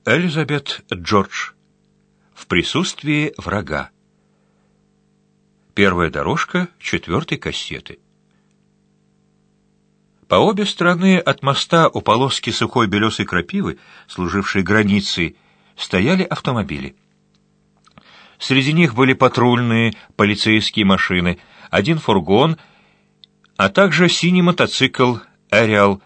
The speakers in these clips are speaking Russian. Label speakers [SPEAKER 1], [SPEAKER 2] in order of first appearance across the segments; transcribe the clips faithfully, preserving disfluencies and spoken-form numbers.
[SPEAKER 1] Элизабет Джордж. В присутствии врага. Первая дорожка четвертой кассеты. По обе стороны от моста у полоски сухой белесой крапивы, служившей границей, стояли автомобили. Среди них были патрульные, полицейские машины, один фургон, а также синий мотоцикл «Эриал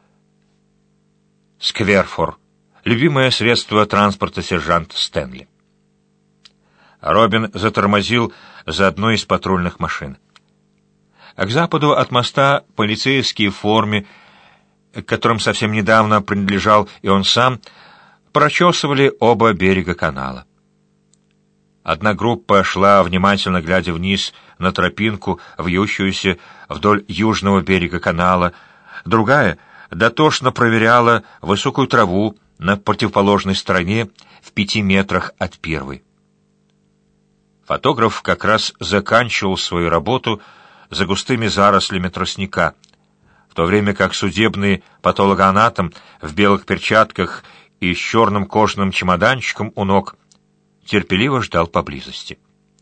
[SPEAKER 1] Скверфор», любимое средство транспорта сержанта Стэнли. Робин затормозил за одной из патрульных машин. А к западу от моста полицейские в форме, к которым совсем недавно принадлежал и он сам, прочесывали оба берега канала. Одна группа шла, внимательно глядя вниз на тропинку, вьющуюся вдоль южного берега канала, другая дотошно проверяла высокую траву на противоположной стороне в пяти метрах от первой. Фотограф как раз заканчивал свою работу за густыми зарослями тростника, в то время как судебный патологоанатом в белых перчатках и с черным кожаным чемоданчиком у ног терпеливо ждал поблизости.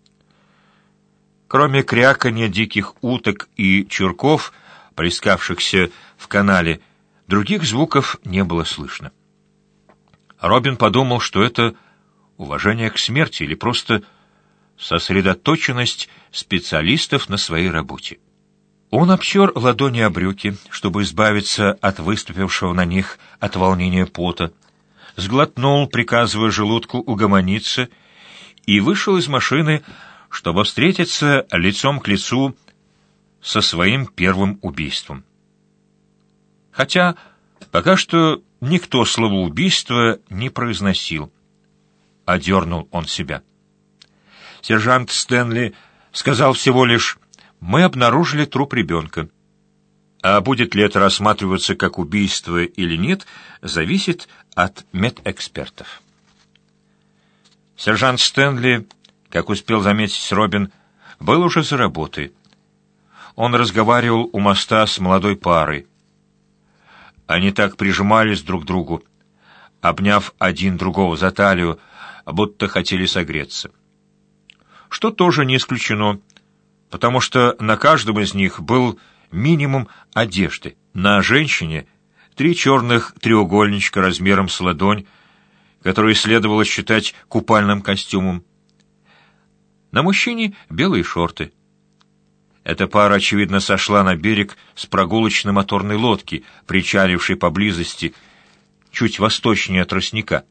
[SPEAKER 1] Кроме кряканья диких уток и чурков, плескавшихся в канале, других звуков не было слышно. Робин подумал, что это уважение к смерти или просто сосредоточенность специалистов на своей работе. Он обтер ладони о брюки, чтобы избавиться от выступившего на них от волнения пота, сглотнул, приказывая желудку угомониться, и вышел из машины, чтобы встретиться лицом к лицу со своим первым убийством. Хотя пока что никто слово «убийство» не произносил. Одернул он себя. Сержант Стэнли сказал всего лишь: «Мы обнаружили труп ребенка». А будет ли это рассматриваться как убийство или нет, зависит от медэкспертов. Сержант Стэнли, как успел заметить Робин, был уже за работой. Он разговаривал у моста с молодой парой. Они так прижимались друг к другу, обняв один другого за талию, будто хотели согреться. Что тоже не исключено, потому что на каждом из них был минимум одежды. На женщине три черных треугольничка размером с ладонь, которые следовало считать купальным костюмом. На мужчине белые шорты. Эта пара, очевидно, сошла на берег с прогулочной моторной лодки, причалившей поблизости, чуть восточнее от тростника.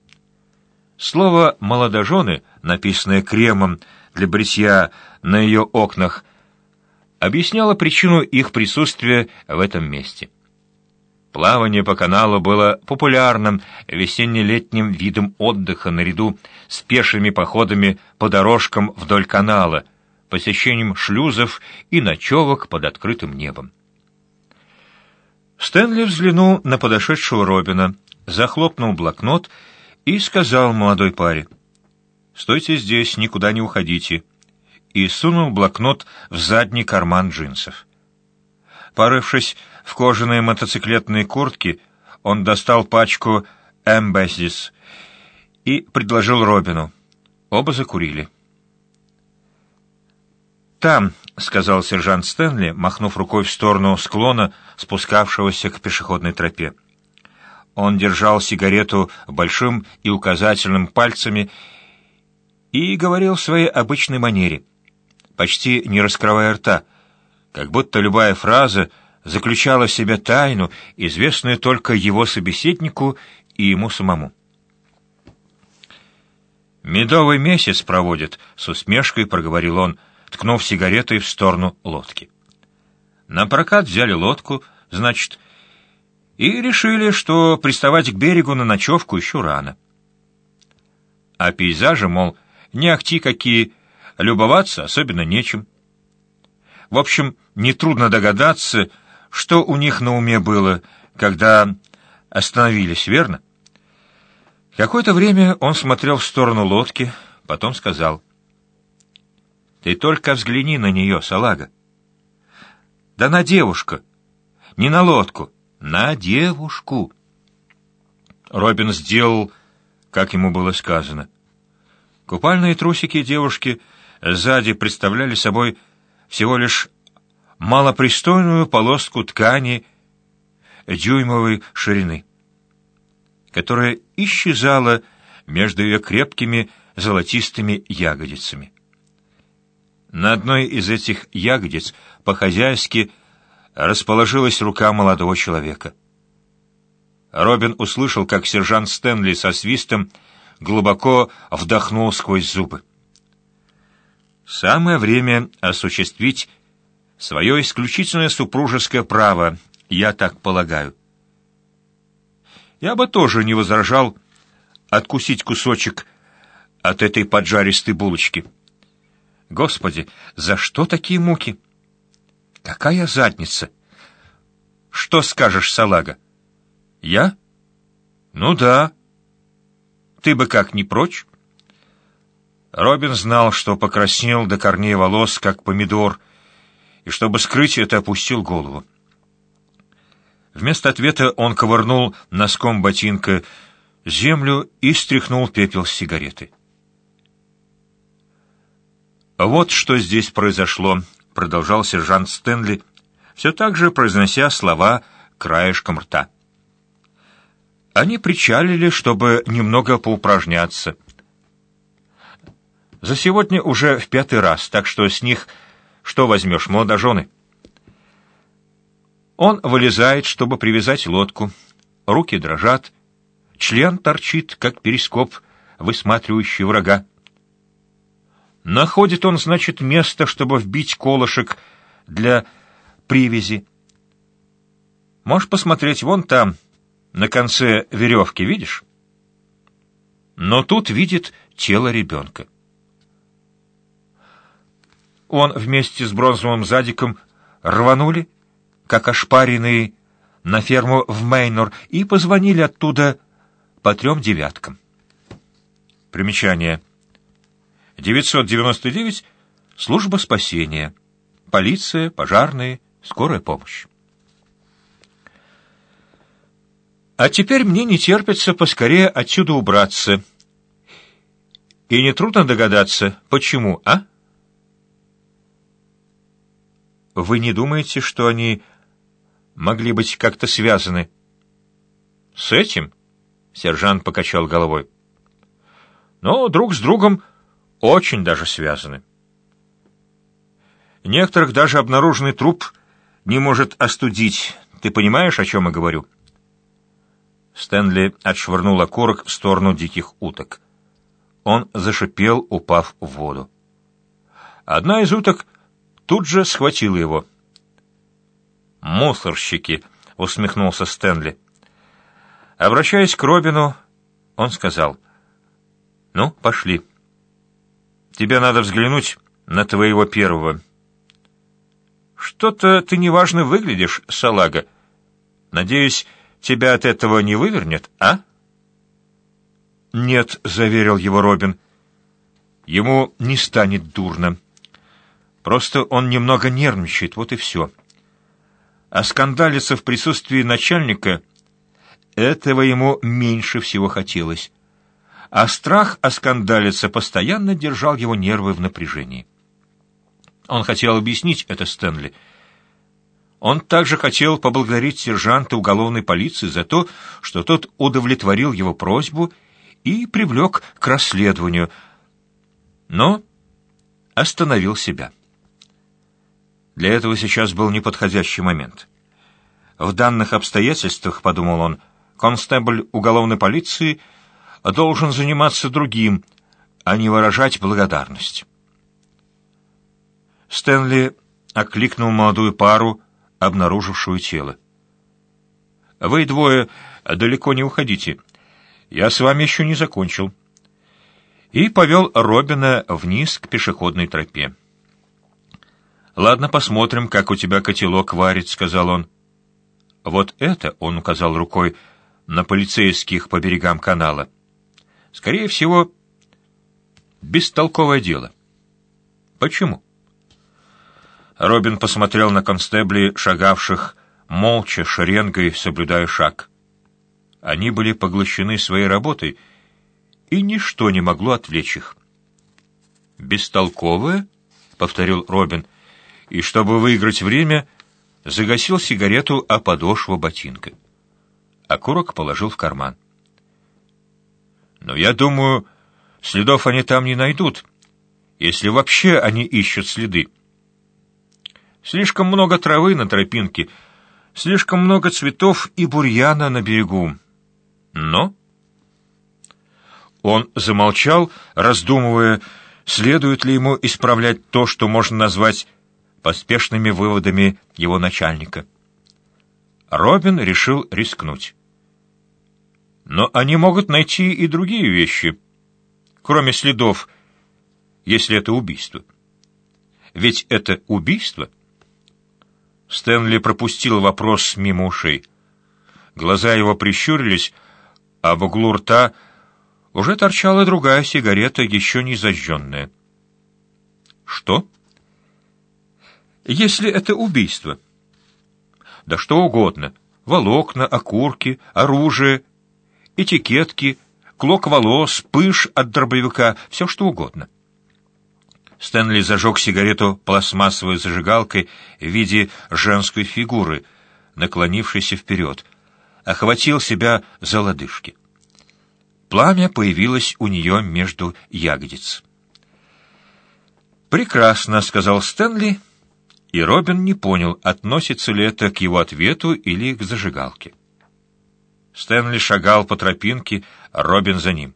[SPEAKER 1] Слово «молодожены», написанное кремом для бритья на ее окнах, объясняло причину их присутствия в этом месте. Плавание по каналу было популярным весенне-летним видом отдыха наряду с пешими походами по дорожкам вдоль канала, посещением шлюзов и ночевок под открытым небом. Стэнли взглянул на подошедшего Робина, захлопнул блокнот и сказал молодой паре: «Стойте здесь, никуда не уходите», и сунул блокнот в задний карман джинсов. Порывшись в кожаной мотоциклетной куртке, он достал пачку «Эмбэсис» и предложил Робину. Оба закурили. «Там», — сказал сержант Стэнли, махнув рукой в сторону склона, спускавшегося к пешеходной тропе. Он держал сигарету большим и указательным пальцами и говорил в своей обычной манере, почти не раскрывая рта, как будто любая фраза заключала в себе тайну, известную только его собеседнику и ему самому. «Медовый месяц проводит», — с усмешкой проговорил он, ткнув сигаретой в сторону лодки. «На прокат взяли лодку, значит, и решили, что приставать к берегу на ночевку еще рано. А пейзажи, мол, не ахти какие, любоваться особенно нечем. В общем, нетрудно догадаться, что у них на уме было, когда остановились, верно?» Какое-то время он смотрел в сторону лодки, потом сказал: «Ты только взгляни на нее, салага». «Да на девушка, не на лодку, на девушку». Робин сделал как ему было сказано. Купальные трусики девушки сзади представляли собой всего лишь малопристойную полоску ткани дюймовой ширины, которая исчезала между ее крепкими золотистыми ягодицами. На одной из этих ягодиц по-хозяйски расположилась рука молодого человека. Робин услышал, как сержант Стэнли со свистом глубоко вдохнул сквозь зубы. Самое время осуществить свое исключительное супружеское право, я так полагаю. Я бы тоже не возражал откусить кусочек от этой поджаристой булочки. Господи, за что такие муки? Какая задница! Что скажешь, салага? Я? Ну да. Ты бы как, не прочь? Робин знал, что покраснел до корней волос, как помидор, и, чтобы скрыть это, опустил голову. Вместо ответа он ковырнул носком ботинка землю и стряхнул пепел с сигареты. «Вот что здесь произошло», — продолжал сержант Стэнли, все так же произнося слова краешком рта. Они причалили, чтобы немного поупражняться. За сегодня уже в пятый раз, так что с них что возьмешь, молодожены? Он вылезает, чтобы привязать лодку. Руки дрожат, член торчит, как перископ, высматривающий врага. Находит он, значит, место, чтобы вбить колышек для привязи. Можешь посмотреть вон там, на конце веревки, видишь? Но тут видит тело ребенка. Он вместе с бронзовым задиком рванули, как ошпаренные, на ферму в Мейнор и позвонили оттуда по трем девяткам. Примечание. девятьсот девяносто девять — служба спасения. Полиция, пожарные, скорая помощь. А теперь мне не терпится поскорее отсюда убраться. И нетрудно догадаться, почему, а? Вы не думаете, что они могли быть как-то связаны? С этим? Сержант покачал головой. Но друг с другом очень даже связаны. Некоторых даже обнаруженный труп не может остудить. Ты понимаешь, о чем я говорю? Стэнли отшвырнул окурок в сторону диких уток. Он зашипел, упав в воду. Одна из уток тут же схватила его. «Мусорщики!» — усмехнулся Стэнли. Обращаясь к Робину, он сказал: «Ну, пошли. Тебе надо взглянуть на твоего первого». «Что-то ты неважно выглядишь, салага. Надеюсь, тебя от этого не вывернет, а?» «Нет», — заверил его Робин. «Ему не станет дурно. Просто он немного нервничает, вот и все. А скандалиться в присутствии начальника — этого ему меньше всего хотелось. А страх оскандалиться постоянно держал его нервы в напряжении. Он хотел объяснить это Стэнли. Он также хотел поблагодарить сержанта уголовной полиции за то, что тот удовлетворил его просьбу и привлек к расследованию, но остановил себя. Для этого сейчас был неподходящий момент. В данных обстоятельствах, подумал он, констебль уголовной полиции должен заниматься другим, а не выражать благодарность. Стэнли окликнул молодую пару, обнаружившую тело. «Вы двое далеко не уходите. Я с вами еще не закончил». И повел Робина вниз к пешеходной тропе. «Ладно, посмотрим, как у тебя котелок варит», — сказал он. «Вот это», — он указал рукой на полицейских по берегам канала, — «скорее всего, бестолковое дело». «Почему?» Робин посмотрел на констеблей, шагавших молча, шеренгой, соблюдая шаг. Они были поглощены своей работой и ничто не могло отвлечь их. «Бестолковое?» — повторил Робин, и, чтобы выиграть время, загасил сигарету о подошву ботинка. Окурок положил в карман. «Но я думаю, следов они там не найдут, если вообще они ищут следы. Слишком много травы на тропинке, слишком много цветов и бурьяна на берегу. Но...» Он замолчал, раздумывая, следует ли ему исправлять то, что можно назвать поспешными выводами его начальника. Робин решил рискнуть. «Но они могут найти и другие вещи, кроме следов, если это убийство. Ведь это убийство?» Стэнли пропустил вопрос мимо ушей. Глаза его прищурились, а в углу рта уже торчала другая сигарета, еще не зажженная. «Что?» «Если это убийство?» «Да что угодно. Волокна, окурки, оружие, этикетки, клок волос, пыш от дробовика, все что угодно». Стэнли зажег сигарету пластмассовой зажигалкой в виде женской фигуры, наклонившейся вперед, охватил себя за лодыжки. Пламя появилось у нее между ягодиц. «Прекрасно», — сказал Стэнли, и Робин не понял, относится ли это к его ответу или к зажигалке. Стэнли шагал по тропинке, а Робин за ним.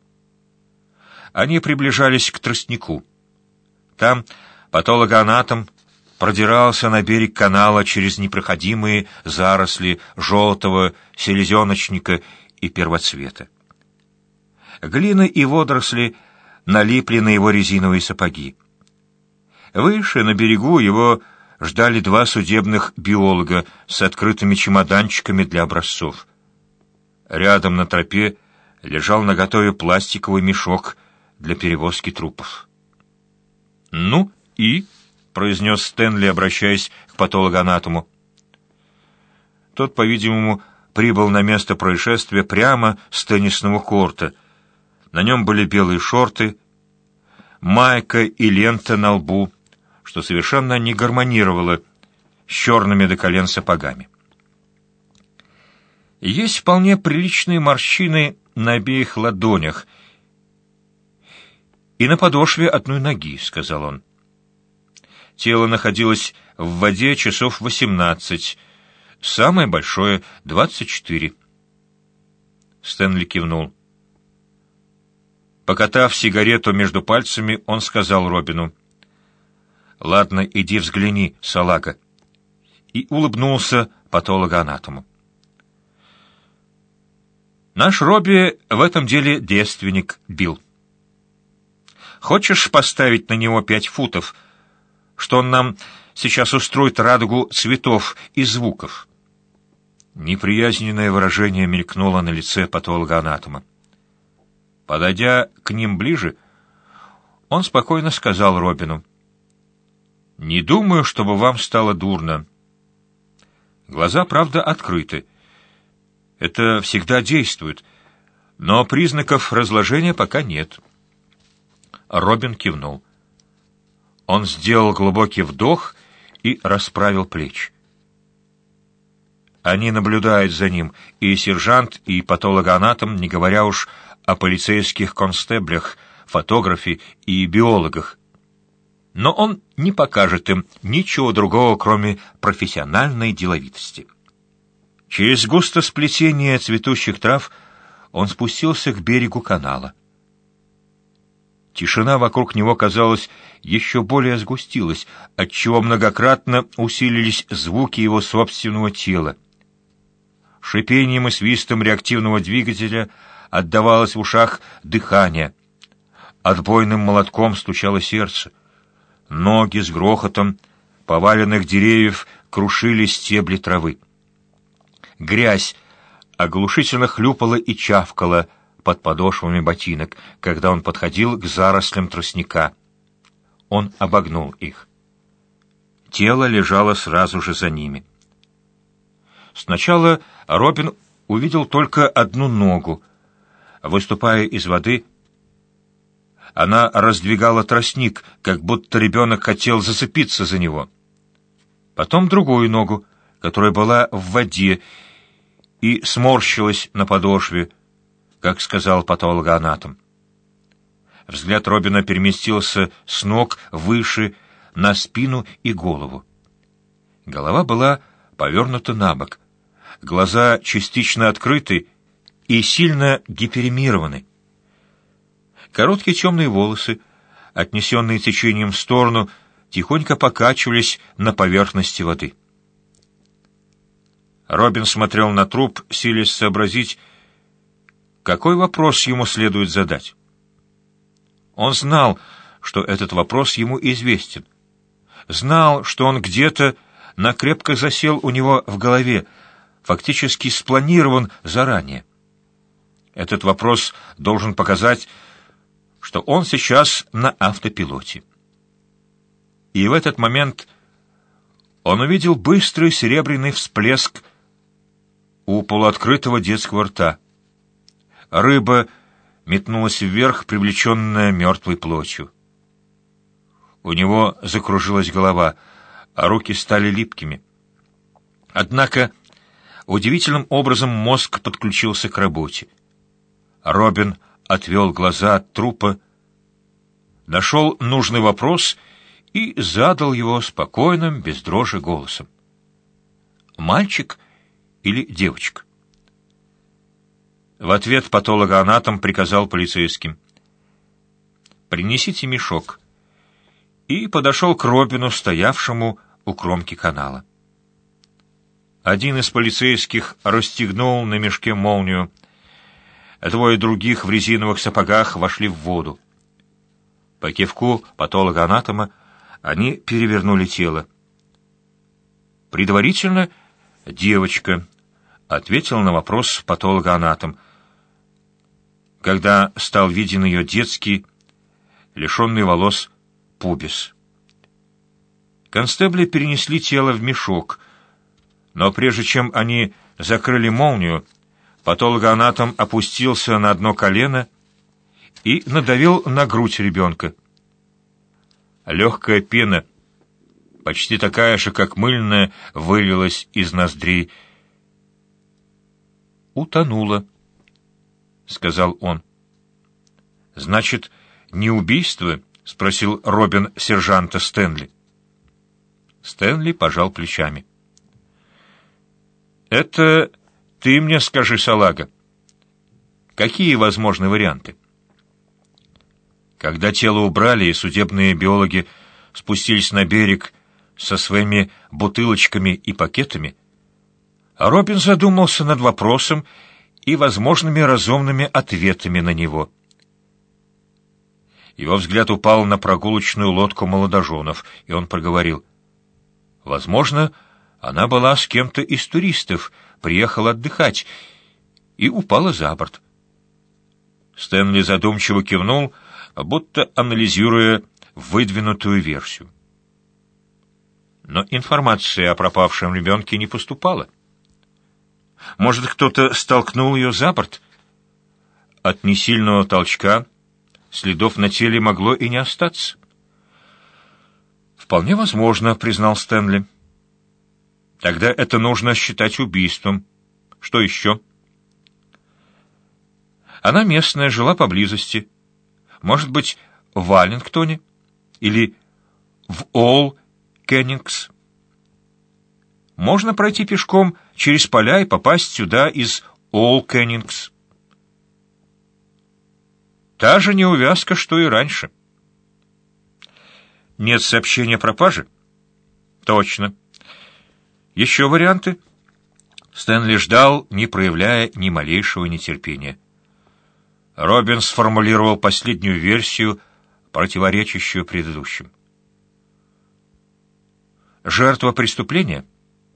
[SPEAKER 1] Они приближались к тростнику. Там патологоанатом продирался на берег канала через непроходимые заросли желтого селезеночника и первоцвета. Глина и водоросли налипли на его резиновые сапоги. Выше, на берегу, его ждали два судебных биолога с открытыми чемоданчиками для образцов. Рядом на тропе лежал наготове пластиковый мешок для перевозки трупов. «Ну и?» — произнес Стэнли, обращаясь к патологоанатому. Тот, по-видимому, прибыл на место происшествия прямо с теннисного корта. На нем были белые шорты, майка и лента на лбу, что совершенно не гармонировало с черными до колен сапогами. Есть вполне приличные морщины на обеих ладонях и на подошве одной ноги, — сказал он. Тело находилось в воде часов восемнадцать, самое большое — двадцать четыре. Стэнли кивнул. Покатав сигарету между пальцами, он сказал Робину: «Ладно, иди взгляни, салага», и улыбнулся патологоанатому. «Наш Робби в этом деле девственник, Билл. Хочешь поставить на него пять футов, что он нам сейчас устроит радугу цветов и звуков?» Неприязненное выражение мелькнуло на лице патологоанатома. Подойдя к ним ближе, он спокойно сказал Робину: «Не думаю, чтобы вам стало дурно. Глаза, правда, открыты. Это всегда действует, но признаков разложения пока нет». Робин кивнул. Он сделал глубокий вдох и расправил плечи. Они наблюдают за ним, и сержант, и патологоанатом, не говоря уж о полицейских констеблях, фотографе и биологах. Но он не покажет им ничего другого, кроме профессиональной деловитости. Через густо сплетение цветущих трав он спустился к берегу канала. Тишина вокруг него, казалось, еще более сгустилась, отчего многократно усилились звуки его собственного тела. Шипением и свистом реактивного двигателя отдавалось в ушах дыхание. Отбойным молотком стучало сердце. Ноги с грохотом поваленных деревьев крушили стебли травы. Грязь оглушительно хлюпала и чавкала под подошвами ботинок, когда он подходил к зарослям тростника. Он обогнул их. Тело лежало сразу же за ними. Сначала Робин увидел только одну ногу. Выступая из воды, Она раздвигала тростник, как будто ребенок хотел зацепиться за него. Потом другую ногу, которая была в воде и сморщилась на подошве, как сказал патологоанатом. Взгляд Робина переместился с ног выше, на спину и голову. Голова была повернута на бок, глаза частично открыты и сильно гиперемированы. Короткие темные волосы, отнесенные течением в сторону, тихонько покачивались на поверхности воды. Робин смотрел на труп, силясь сообразить, какой вопрос ему следует задать. Он знал, что этот вопрос ему известен. Знал, что он где-то накрепко засел у него в голове, фактически спланирован заранее. Этот вопрос должен показать, что он сейчас на автопилоте. И в этот момент он увидел быстрый серебряный всплеск у полуоткрытого детского рта. Рыба метнулась вверх, привлеченная мертвой плотью. У него закружилась голова, а руки стали липкими. Однако удивительным образом мозг подключился к работе. Робин отвел глаза от трупа, нашел нужный вопрос и задал его спокойным, без дрожи голосом. «Мальчик или девочка?» В ответ патологоанатом приказал полицейским: «Принесите мешок», и подошел к Робину, стоявшему у кромки канала. Один из полицейских расстегнул на мешке молнию. Двое других в резиновых сапогах вошли в воду. По кивку патологоанатома они перевернули тело. Предварительно девочка, ответил на вопрос патологоанатом, когда стал виден ее детский, лишенный волос, пубис. Констебли перенесли тело в мешок, но прежде чем они закрыли молнию, патологоанатом опустился на одно колено и надавил на грудь ребенка. Легкая пена, почти такая же, как мыльная, вылилась из ноздрей. «Утонула», — сказал он. «Значит, не убийство?» — спросил Робин сержанта Стэнли. Стэнли пожал плечами. «Это ты мне скажи, салага. Какие возможны варианты?» Когда тело убрали и судебные биологи спустились на берег со своими бутылочками и пакетами, Робин задумался над вопросом и возможными разумными ответами на него. Его взгляд упал на прогулочную лодку молодоженов, и он проговорил: «Возможно, она была с кем-то из туристов, приехала отдыхать и упала за борт». Стэнли задумчиво кивнул, будто анализируя выдвинутую версию. Но информация о пропавшем ребенке не поступала. Может, кто-то столкнул ее за борт? От несильного толчка следов на теле могло и не остаться. «Вполне возможно», — признал Стэнли. «Тогда это нужно считать убийством. Что еще?» «Она местная, жила поблизости. Может быть, в Валлингтоне или в Олл-Кеннингс. Можно пройти пешком через поля и попасть сюда из Олл-Кеннингс. Та же неувязка, что и раньше. Нет сообщения о пропаже? Точно. Еще варианты?» Стэнли ждал, не проявляя ни малейшего нетерпения. Робин сформулировал последнюю версию, противоречащую предыдущим. «Жертва преступления?»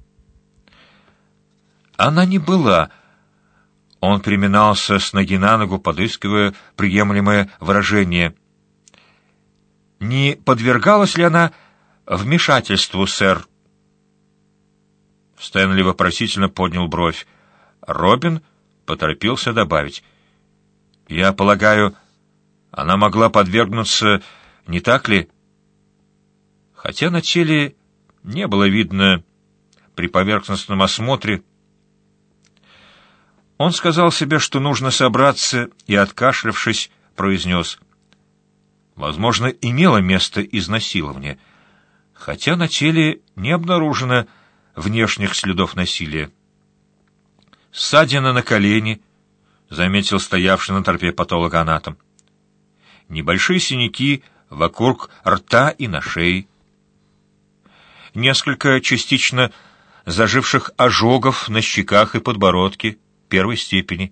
[SPEAKER 1] «Она не была». Он переминался с ноги на ногу, подыскивая приемлемое выражение. «Не подвергалась ли она вмешательству, сэр?» Стэнли вопросительно поднял бровь. Робин поторопился добавить: «Я полагаю, Она могла подвергнуться, не так ли? Хотя на теле не было видно при поверхностном осмотре. Он сказал себе, что нужно собраться, и, откашлявшись, произнес: возможно, имело место изнасилование, хотя на теле не обнаружено внешних следов насилия. Ссадина на колени, заметил стоявший на торпе патологоанатом. Небольшие синяки вокруг рта и на шее. Несколько частично заживших ожогов на щеках и подбородке первой степени.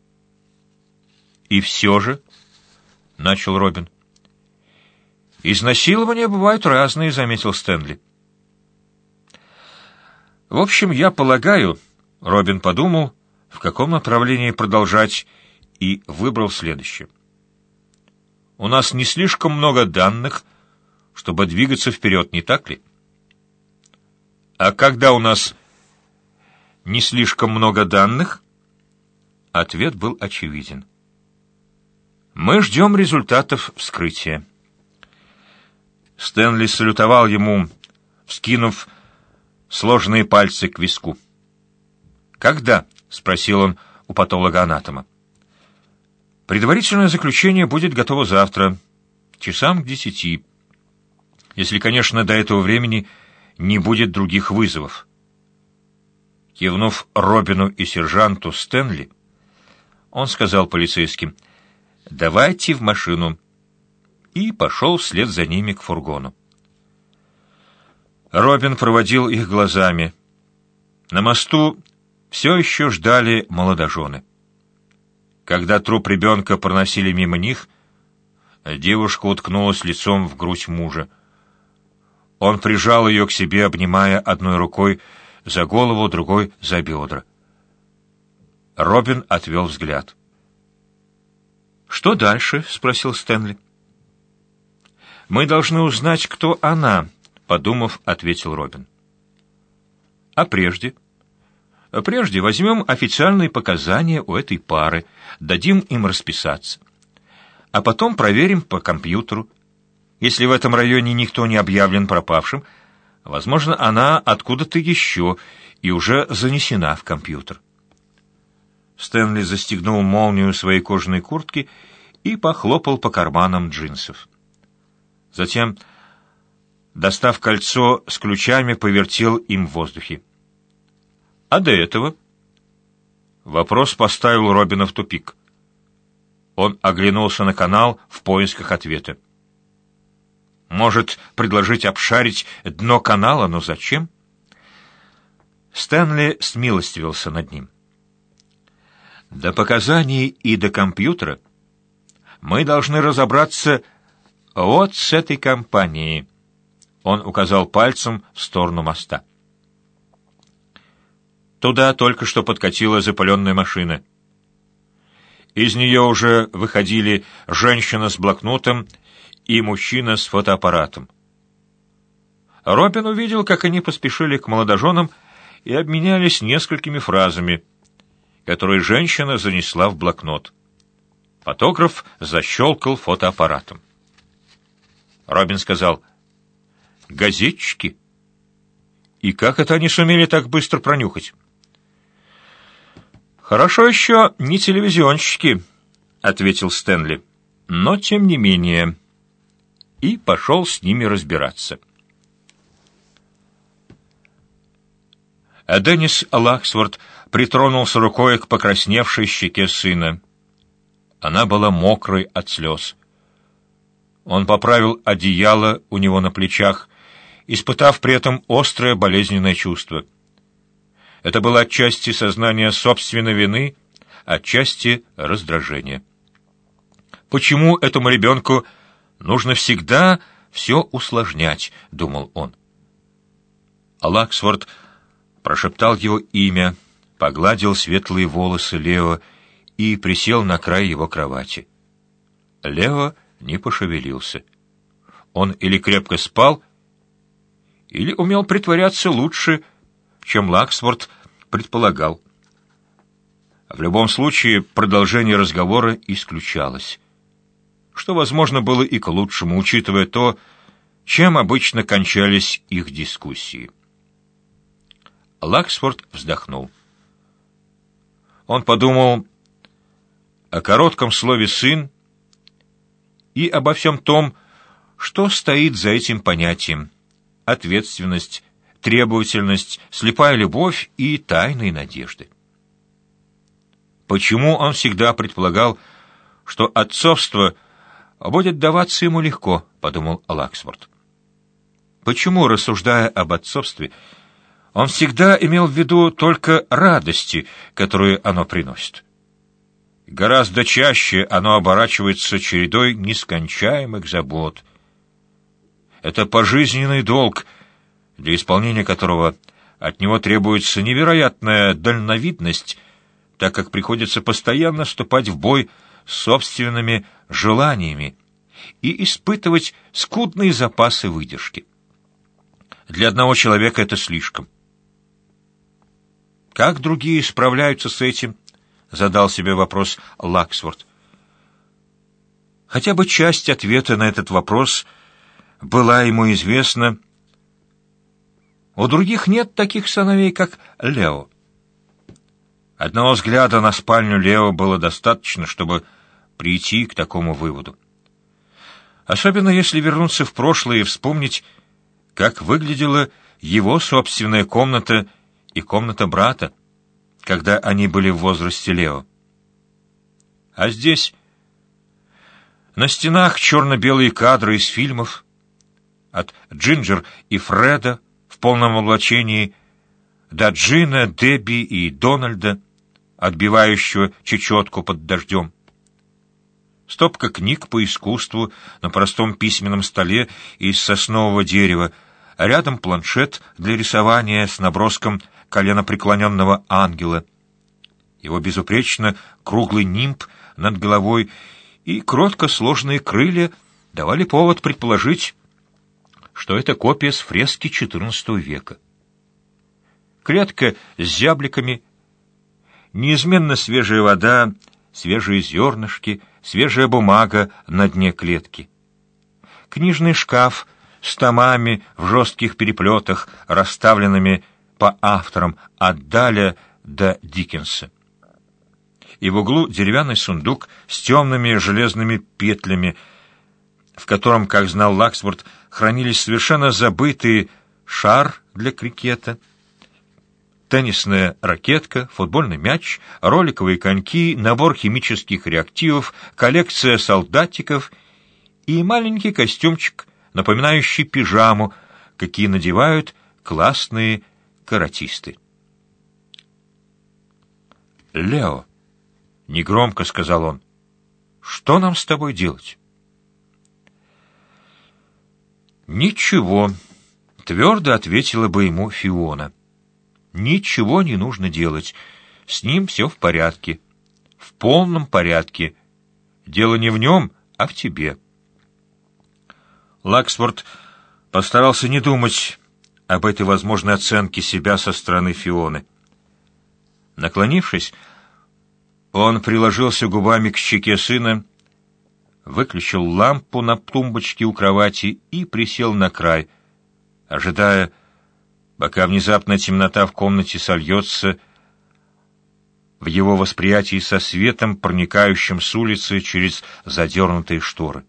[SPEAKER 1] «И все же», — начал Робин. «Изнасилования бывают разные», — заметил Стэнли. «В общем, я полагаю...» — Робин подумал, в каком направлении продолжать, и выбрал следующее. «У нас не слишком много данных, чтобы двигаться вперед, не так ли?» «А когда у нас не слишком много данных?» Ответ был очевиден. «Мы ждем результатов вскрытия». Стэнли салютовал ему, вскинув сложенные пальцы к виску. «Когда?» — спросил он у патологоанатома. «Предварительное заключение будет готово завтра, часам к десяти, если, конечно, до этого времени не будет других вызовов». Кивнув Робину и сержанту Стэнли, он сказал полицейским: «Давайте в машину», и пошел вслед за ними к фургону. Робин проводил их глазами. На мосту все еще ждали молодожены. Когда труп ребенка проносили мимо них, девушка уткнулась лицом в грудь мужа. Он прижал ее к себе, обнимая одной рукой за голову, другой — за бедра. Робин отвел взгляд. «Что дальше?» — спросил Стэнли. «Мы должны узнать, кто она», — подумав, ответил Робин. «А прежде?» «Прежде возьмем официальные показания у этой пары, дадим им расписаться. А потом проверим по компьютеру. Если в этом районе никто не объявлен пропавшим, возможно, она откуда-то еще и уже занесена в компьютер». Стэнли застегнул молнию своей кожаной куртки и похлопал по карманам джинсов. Затем, достав кольцо с ключами, повертел им в воздухе. «А до этого?» Вопрос поставил Робина в тупик. Он оглянулся на канал в поисках ответа. «Может, предложить обшарить дно канала, но зачем?» Стэнли смилостивился над ним. «До показаний и до компьютера мы должны разобраться вот с этой компанией». Он указал пальцем в сторону моста. Туда только что подкатила запыленная машина. Из нее уже выходили женщина с блокнотом и мужчина с фотоаппаратом. Робин увидел, как они поспешили к молодоженам и обменялись несколькими фразами, которые женщина занесла в блокнот. Фотограф защелкал фотоаппаратом. Робин сказал: «Газетчики? И как это они сумели так быстро пронюхать?» «Хорошо еще не телевизионщики», — ответил Стэнли, — «но тем не менее». И пошел с ними разбираться. А Деннис Лаксворт притронулся рукой к покрасневшей щеке сына. Она была мокрой от слез. Он поправил одеяло у него на плечах, испытав при этом острое болезненное чувство. Это было отчасти сознание собственной вины, отчасти раздражение. «Почему этому ребенку нужно всегда все усложнять?» — думал он. А Лаксворт прошептал его имя, погладил светлые волосы Лео и присел на край его кровати. Лео не пошевелился. Он или крепко спал, или умел притворяться лучше, чем Лаксворт предполагал. В любом случае, продолжение разговора исключалось. что, возможно, было и к лучшему, учитывая то, чем обычно кончались их дискуссии. Лаксфорд вздохнул. Он подумал о коротком слове «сын» и обо всем том, что стоит за этим понятием: ответственность, требовательность, слепая любовь и тайные надежды. Почему он всегда предполагал, что отцовство будет даваться ему легко, подумал Лаксфорд. Почему, рассуждая об отцовстве, он всегда имел в виду только радости, которые оно приносит? Гораздо чаще оно оборачивается чередой нескончаемых забот. Это пожизненный долг, для исполнения которого от него требуется невероятная дальновидность, так как приходится постоянно вступать в бой с собственными желаниями и испытывать скудные запасы выдержки. Для одного человека это слишком. Как другие справляются с этим? Задал себе вопрос Лаксфорд. Хотя бы часть ответа на этот вопрос была ему известна. У других нет таких сыновей, как Лео. Одного взгляда на спальню Лео было достаточно, чтобы прийти к такому выводу. Особенно если вернуться в прошлое и вспомнить, как выглядела его собственная комната и комната брата, когда они были в возрасте Лео. А здесь на стенах черно-белые кадры из фильмов от Джинджер и Фреда в полном облачении до Джина, Дебби и Дональда, отбивающего чечетку под дождем. Стопка книг по искусству на простом письменном столе из соснового дерева, а рядом планшет для рисования с наброском коленопреклоненного ангела, его безупречно круглый нимб над головой и кротко сложные крылья давали повод предположить, что это копия с фрески четырнадцатого века. Клетка с зябликами, неизменно свежая вода, свежие зернышки, свежая бумага на дне клетки. Книжный шкаф с томами в жестких переплетах, расставленными по авторам от Даля до Диккенса. И в углу деревянный сундук с темными железными петлями, в котором, как знал Лаксфорд, хранились совершенно забытые шар для крикета, теннисная ракетка, футбольный мяч, роликовые коньки, набор химических реактивов, коллекция солдатиков и маленький костюмчик, напоминающий пижаму, какие надевают классные каратисты. «Лео», — негромко сказал он, — «что нам с тобой делать?» «Ничего», — твердо ответила бы ему Фиона. «Ничего не нужно делать. С ним все в порядке. В полном порядке. Дело не в нем, а в тебе». Лаксфорд постарался не думать об этой возможной оценке себя со стороны Фионы. Наклонившись, он приложился губами к щеке сына, выключил лампу на тумбочке у кровати и присел на край, ожидая, пока внезапно темнота в комнате сольется в его восприятии со светом, проникающим с улицы через задернутые шторы.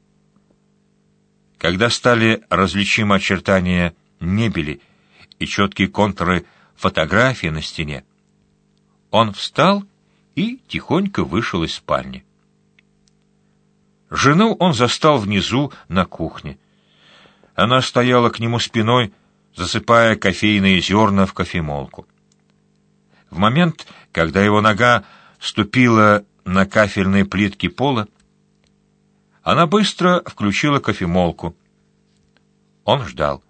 [SPEAKER 1] Когда стали различимы очертания мебели и четкие контуры фотографии на стене, он встал и тихонько вышел из спальни. Жену он застал внизу на кухне. Она стояла к нему спиной, засыпая кофейные зерна в кофемолку. В момент, когда его нога ступила на кафельные плитки пола, она быстро включила кофемолку. Он ждал.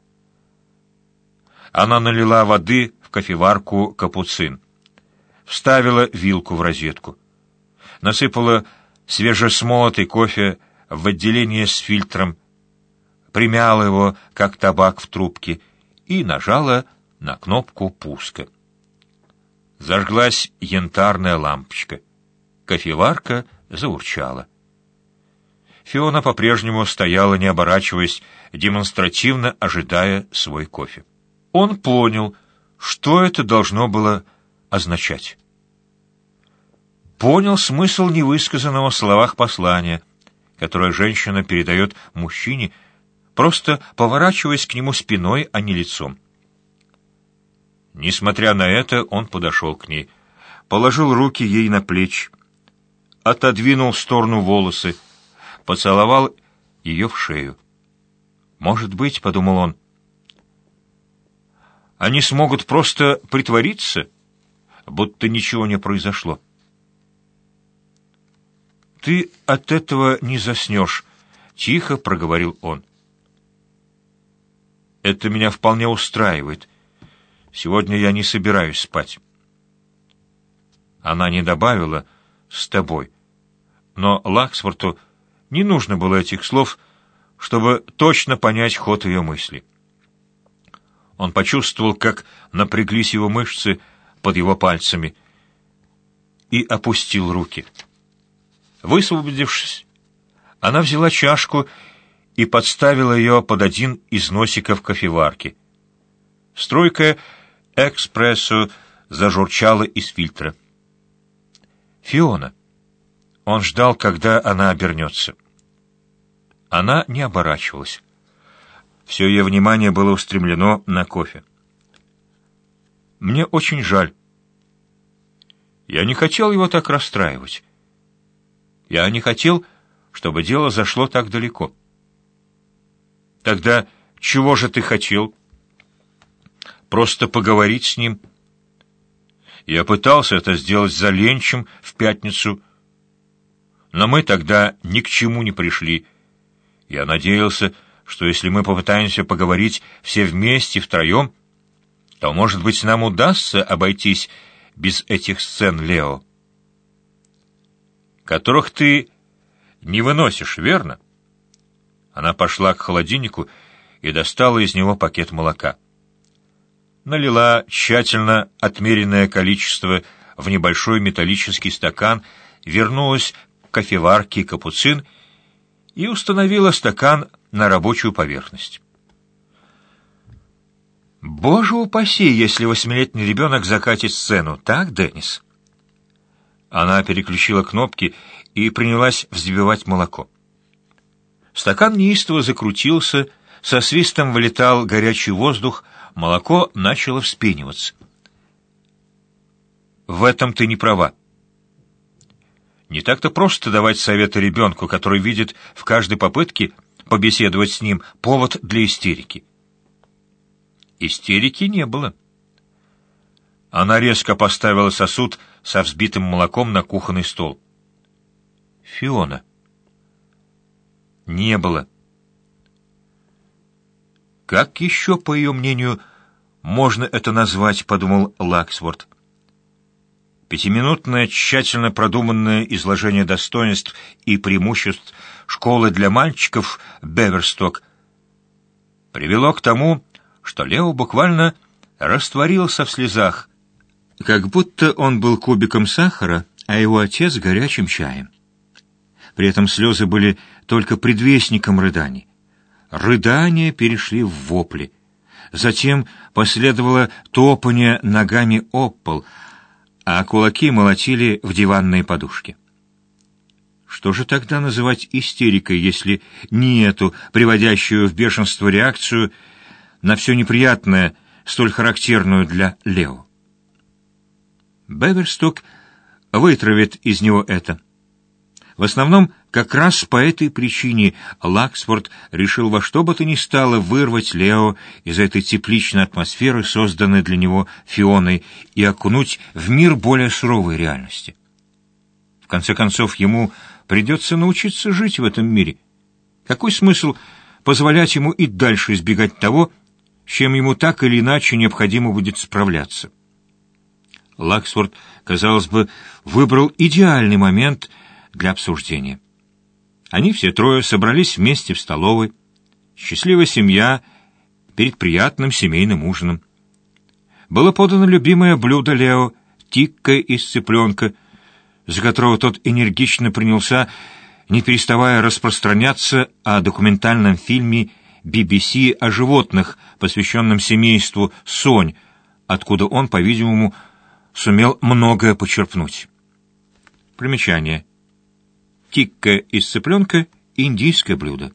[SPEAKER 1] Она налила воды в кофеварку «Капуцин», вставила вилку в розетку, насыпала свежесмолотый кофе в отделение с фильтром, примяла его, как табак в трубке, и нажала на кнопку пуска. Зажглась янтарная лампочка. Кофеварка заурчала. Фиона по-прежнему стояла, не оборачиваясь, демонстративно ожидая свой кофе. Он понял, что это должно было означать. Понял смысл невысказанного в словах послания, которое женщина передает мужчине, просто поворачиваясь к нему спиной, а не лицом. Несмотря на это, он подошел к ней, положил руки ей на плечи, отодвинул в сторону волосы, поцеловал ее в шею. «Может быть, — подумал он, — они смогут просто притвориться, будто ничего не произошло. «Ты от этого не заснешь», — тихо проговорил он. «Это меня вполне устраивает. Сегодня я не собираюсь спать». Она не добавила «с тобой», но Лаксворту не нужно было этих слов, чтобы точно понять ход ее мысли. Он почувствовал, как напряглись его мышцы под его пальцами, и опустил руки. Высвободившись, она взяла чашку и подставила ее под один из носиков кофеварки. Струйка экспрессо зажурчала из фильтра. «Фиона». Он ждал, когда она обернется. Она не оборачивалась. Все ее внимание было устремлено на кофе. «Мне очень жаль. Я не хотел его так расстраивать. Я не хотел, чтобы дело зашло так далеко». «Тогда чего же ты хотел?» «Просто поговорить с ним». Я пытался это сделать за ленчем в пятницу, но мы тогда ни к чему не пришли. Я надеялся, что если мы попытаемся поговорить все вместе, втроем, то, может быть, нам удастся обойтись без этих сцен, Лео, которых ты не выносишь, верно? Она пошла к холодильнику и достала из него пакет молока. Налила тщательно отмеренное количество в небольшой металлический стакан, вернулась к кофеварке «Капуцин» и установила стакан на рабочую поверхность. «Боже упаси, если восьмилетний ребенок закатит сцену, так, Деннис?» Она переключила кнопки и принялась взбивать молоко. Стакан неистово закрутился, со свистом вылетал горячий воздух, молоко начало вспениваться. «В этом ты не права. Не так-то просто давать советы ребенку, который видит в каждой попытке побеседовать с ним повод для истерики». Истерики не было. Она резко поставила сосуд со взбитым молоком на кухонный стол. «Фиона». «Не было». «Как еще, по ее мнению, можно это назвать?» — подумал Лаксворт. Пятиминутное, тщательно продуманное изложение достоинств и преимуществ школы для мальчиков Беверсток привело к тому, что Лео буквально растворился в слезах, как будто он был кубиком сахара, а его отец — горячим чаем. При этом слезы были только предвестником рыданий. Рыдания перешли в вопли. Затем последовало топание ногами об пол, а кулаки молотили в диванные подушки. Что же тогда называть истерикой, если не эту, приводящую в бешенство реакцию на все неприятное, столь характерную для Лео? Беверсток вытравит из него это. В основном, как раз по этой причине Лаксфорд решил во что бы то ни стало вырвать Лео из этой тепличной атмосферы, созданной для него Фионой, и окунуть в мир более суровой реальности. В конце концов, ему придется научиться жить в этом мире. Какой смысл позволять ему и дальше избегать того, с чем ему так или иначе необходимо будет справляться? Лаксфорд, казалось бы, выбрал идеальный момент для обсуждения. Они все трое собрались вместе в столовой. Счастливая семья перед приятным семейным ужином. Было подано любимое блюдо Лео — тикка из цыпленка, за которого тот энергично принялся, не переставая распространяться о документальном фильме би би си о животных, посвященном семейству сонь, откуда он, по-видимому, сумел многое почерпнуть. Примечание. Тикка из цыпленка — индийское блюдо.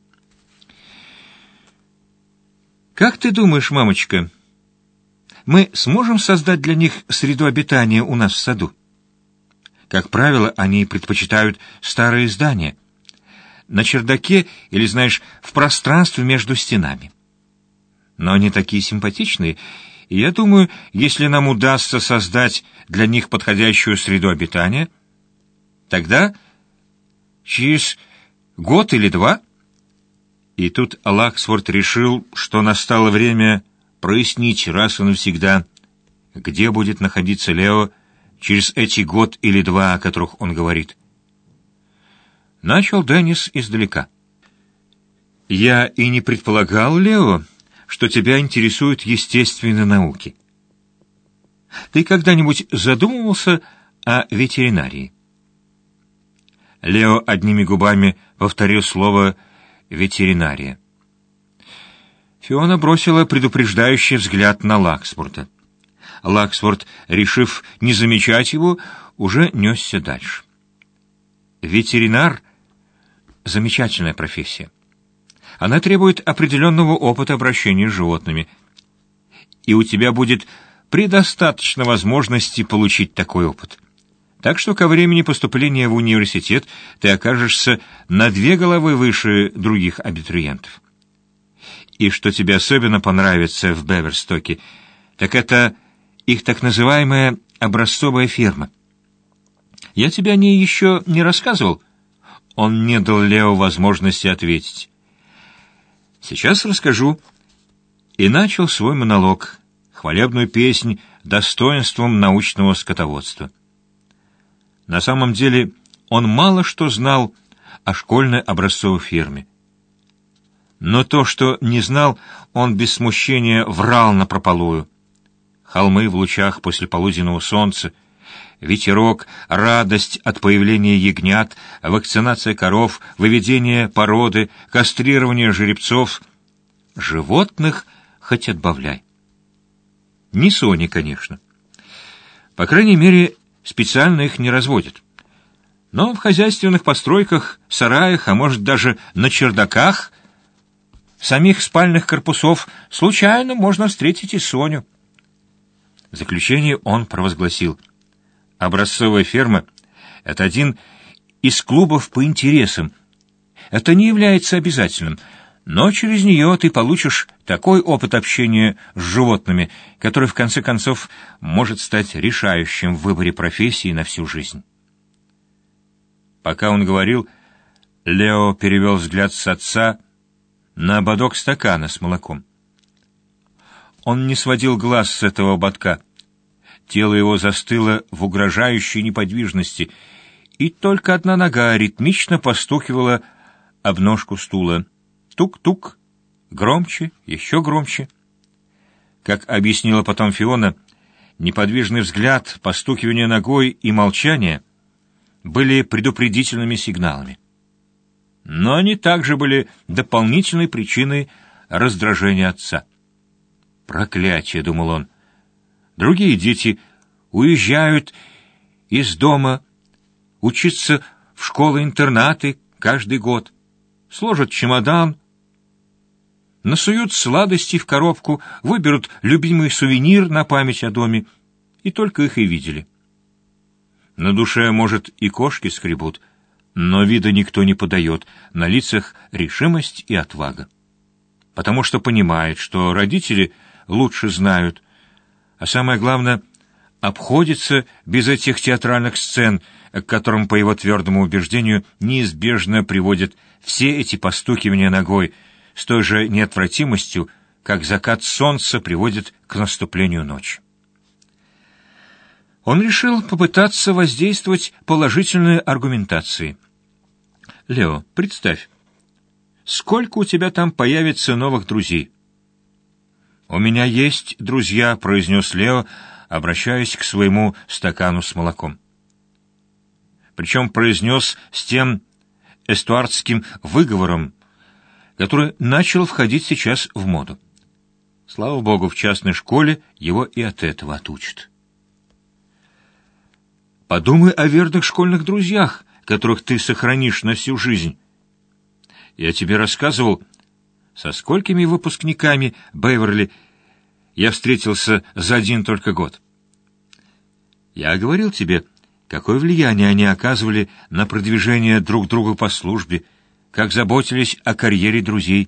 [SPEAKER 1] «Как ты думаешь, мамочка, мы сможем создать для них среду обитания у нас в саду? Как правило, они предпочитают старые здания, на чердаке или, знаешь, в пространстве между стенами. Но они такие симпатичные, и я думаю, если нам удастся создать для них подходящую среду обитания, тогда через год или два...» И тут Лаксворт решил, что настало время прояснить раз и навсегда, где будет находиться Лео через эти год или два, о которых он говорит. Начал Деннис издалека. «Я и не предполагал, Лео, что тебя интересуют естественные науки. Ты когда-нибудь задумывался о ветеринарии?» Лео одними губами повторил слово «ветеринария». Фиона бросила предупреждающий взгляд на Лаксворта. Лаксворт, решив не замечать его, уже несся дальше. Ветеринар — замечательная профессия. Она требует определенного опыта обращения с животными. И у тебя будет предостаточно возможностей получить такой опыт. Так что ко времени поступления в университет ты окажешься на две головы выше других абитуриентов. И что тебе особенно понравится в Беверстоке, так это их так называемая образцовая ферма. Я тебе о ней еще не рассказывал?» Он не дал Лео возможности ответить. «Сейчас расскажу». И начал свой монолог, хвалебную песнь достоинством научного скотоводства. На самом деле он мало что знал о школьной образцовой ферме. Но то, что не знал, он без смущения врал напропалую. Холмы в лучах после полуденного солнца, ветерок, радость от появления ягнят, вакцинация коров, выведение породы, кастрирование жеребцов. Животных хоть отбавляй. Не сони, конечно. По крайней мере, специально их не разводят. Но в хозяйственных постройках, сараях, а может даже на чердаках самих спальных корпусов случайно можно встретить и соню. В заключение он провозгласил: образцовая ферма — это один из клубов по интересам. Это не является обязательным, но через нее ты получишь такой опыт общения с животными, который в конце концов может стать решающим в выборе профессии на всю жизнь. Пока он говорил, Лео перевел взгляд с отца на ободок стакана с молоком. Он не сводил глаз с этого ободка. Тело его застыло в угрожающей неподвижности, и только одна нога ритмично постукивала об ножку стула. Тук-тук, громче, еще громче. Как объяснила потом Фиона, неподвижный взгляд, постукивание ногой и молчание были предупредительными сигналами. Но они также были дополнительной причиной раздражения отца. «Проклятие!» — думал он. «Другие дети уезжают из дома, учатся в школы-интернаты каждый год, сложат чемодан, насуют сладости в коробку, выберут любимый сувенир на память о доме, и только их и видели. На душе, может, и кошки скребут, но вида никто не подает, на лицах решимость и отвага. Потому что понимает, что родители лучше знают, а самое главное, обходится без этих театральных сцен, к которым, по его твердому убеждению, неизбежно приводят все эти постукивания ногой, с той же неотвратимостью, как закат солнца приводит к наступлению ночи. Он решил попытаться воздействовать положительной аргументацией. «Лео, представь, сколько у тебя там появится новых друзей?» «У меня есть друзья», — произнес Лео, обращаясь к своему стакану с молоком. Причем произнес с тем эстуардским выговором, который начал входить сейчас в моду. Слава богу, в частной школе его и от этого отучат. Подумай о верных школьных друзьях, которых ты сохранишь на всю жизнь. Я тебе рассказывал, со сколькими выпускниками Беверли я встретился за один только год. Я говорил тебе, какое влияние они оказывали на продвижение друг друга по службе, как заботились о карьере друзей.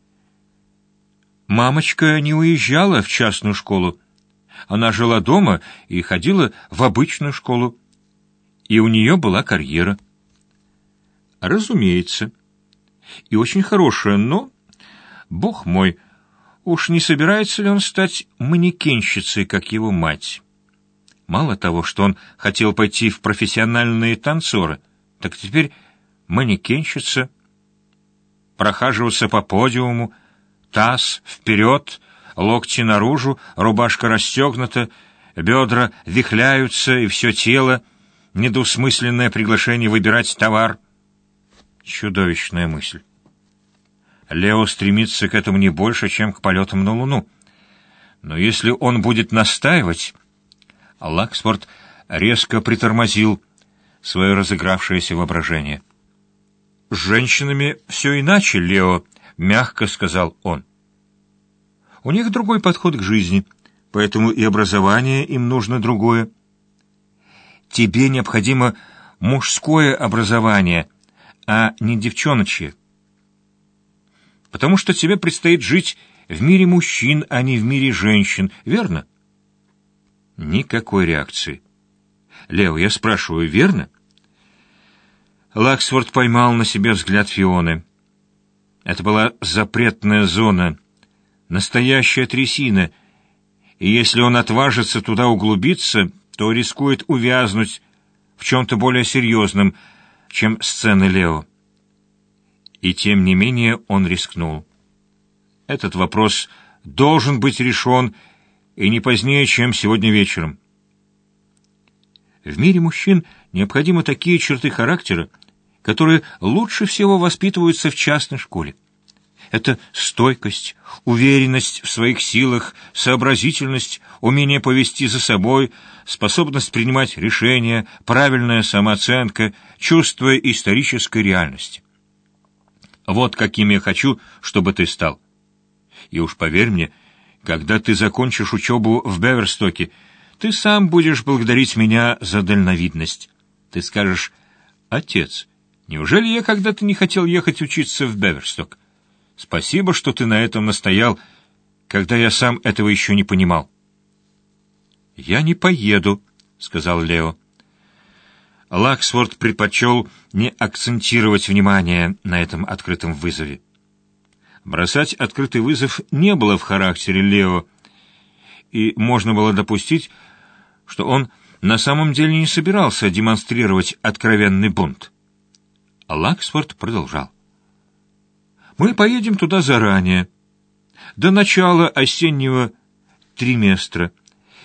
[SPEAKER 1] Мамочка не уезжала в частную школу. Она жила дома и ходила в обычную школу. И у нее была карьера. Разумеется. И очень хорошая, но, бог мой, уж не собирается ли он стать манекенщицей, как его мать? Мало того, что он хотел пойти в профессиональные танцоры, так теперь манекенщица, прохаживаться по подиуму, таз вперед, локти наружу, рубашка расстегнута, бедра вихляются, и все тело — недвусмысленное приглашение выбирать товар. Чудовищная мысль. Лео стремится к этому не больше, чем к полетам на Луну. Но если он будет настаивать... Лаксфорд резко притормозил свое разыгравшееся воображение. «С женщинами все иначе, Лео», — мягко сказал он. «У них другой подход к жизни, поэтому и образование им нужно другое. Тебе необходимо мужское образование, а не девчоночье. Потому что тебе предстоит жить в мире мужчин, а не в мире женщин, верно?» Никакой реакции. «Лео, я спрашиваю, верно?» Лаксфорд поймал на себе взгляд Фионы. Это была запретная зона, настоящая трясина, и если он отважится туда углубиться, то рискует увязнуть в чем-то более серьезном, чем сцены Лео. И тем не менее он рискнул. Этот вопрос должен быть решен, и не позднее, чем сегодня вечером. В мире мужчин необходимы такие черты характера, которые лучше всего воспитываются в частной школе. Это стойкость, уверенность в своих силах, сообразительность, умение повести за собой, способность принимать решения, правильная самооценка, чувство исторической реальности. Вот каким я хочу, чтобы ты стал. И уж поверь мне, когда ты закончишь учебу в Беверстоке, ты сам будешь благодарить меня за дальновидность. Ты скажешь: «Отец, неужели я когда-то не хотел ехать учиться в Беверсток? Спасибо, что ты на этом настоял, когда я сам этого еще не понимал». «Я не поеду», — сказал Лео. Лаксфорд предпочел не акцентировать внимание на этом открытом вызове. Бросать открытый вызов не было в характере Лео, и можно было допустить, что он на самом деле не собирался демонстрировать откровенный бунт. Лаксфорд продолжал. «Мы поедем туда заранее, до начала осеннего триместра,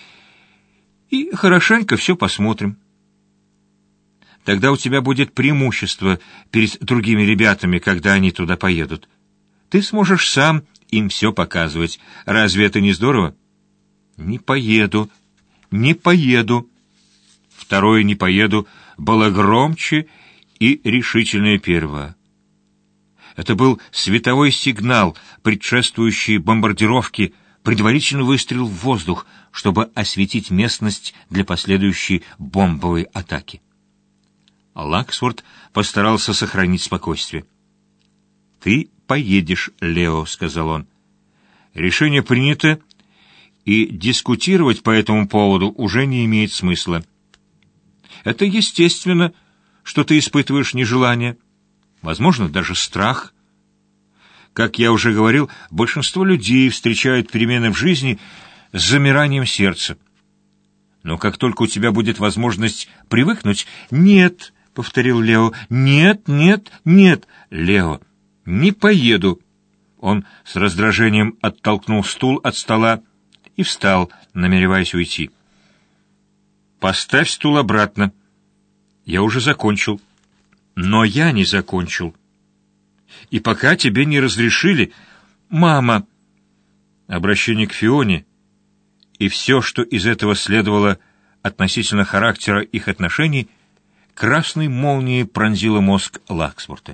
[SPEAKER 1] и хорошенько все посмотрим. Тогда у тебя будет преимущество перед другими ребятами, когда они туда поедут. Ты сможешь сам им все показывать. Разве это не здорово?» «Не поеду, не поеду». Второе «не поеду» было громче и решительнее первого. Это был световой сигнал, предшествующий бомбардировке, предварительный выстрел в воздух, чтобы осветить местность для последующей бомбовой атаки. Лаксфорд постарался сохранить спокойствие. «Ты поедешь, Лео», — сказал он. «Решение принято, и дискутировать по этому поводу уже не имеет смысла. Это естественно, что ты испытываешь нежелание, возможно, даже страх. Как я уже говорил, большинство людей встречают перемены в жизни с замиранием сердца. Но как только у тебя будет возможность привыкнуть... «Нет», — повторил Лео, — «нет, нет, нет, Лео, не поеду». Он с раздражением оттолкнул стул от стола и встал, намереваясь уйти. «Поставь стул обратно. Я уже закончил». Но я не закончил. И пока тебе не разрешили... Мама... Обращение к Фионе и все, что из этого следовало относительно характера их отношений, красной молнией пронзило мозг Лаксворта.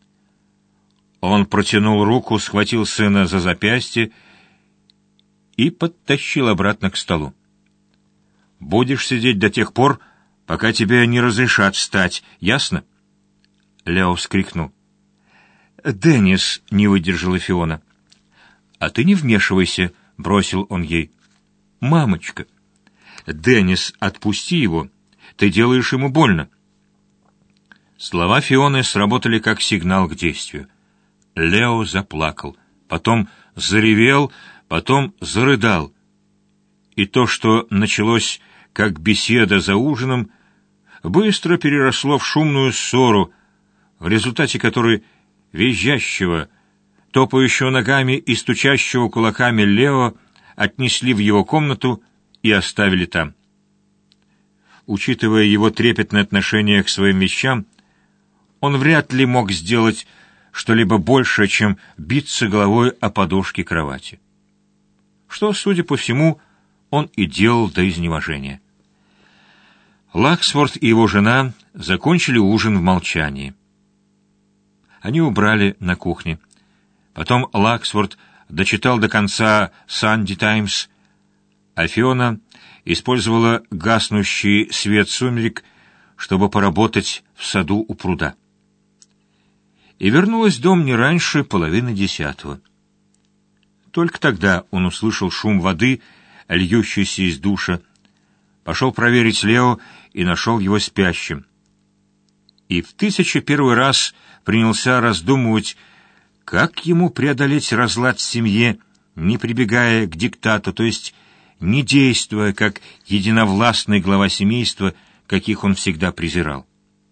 [SPEAKER 1] Он протянул руку, схватил сына за запястье и подтащил обратно к столу. «Будешь сидеть до тех пор, пока тебе не разрешат встать, ясно?» Лео вскрикнул. «Деннис!» — не выдержала Фиона. «А ты не вмешивайся», — бросил он ей. «Мамочка!» «Деннис, отпусти его! Ты делаешь ему больно!» Слова Фионы сработали как сигнал к действию. Лео заплакал, потом заревел, потом зарыдал. И то, что началось как беседа за ужином, быстро переросло в шумную ссору, в результате которой визжащего, топающего ногами и стучащего кулаками Лео отнесли в его комнату и оставили там. Учитывая его трепетное отношение к своим вещам, он вряд ли мог сделать что-либо большее, чем биться головой о подушке кровати. Что, судя по всему, он и делал до изнеможения. Лаксворт и его жена закончили ужин в молчании. Они убрали на кухне. Потом Лаксворт дочитал до конца «Санди Таймс», а Фиона использовала гаснущий свет сумерек, чтобы поработать в саду у пруда. И вернулась в дом не раньше половины десятого. Только тогда он услышал шум воды, льющейся из душа, пошел проверить Лео и нашел его спящим. И в тысяча первый раз принялся раздумывать, как ему преодолеть разлад в семье, не прибегая к диктату, то есть не действуя как единовластный глава семейства, каких он всегда презирал.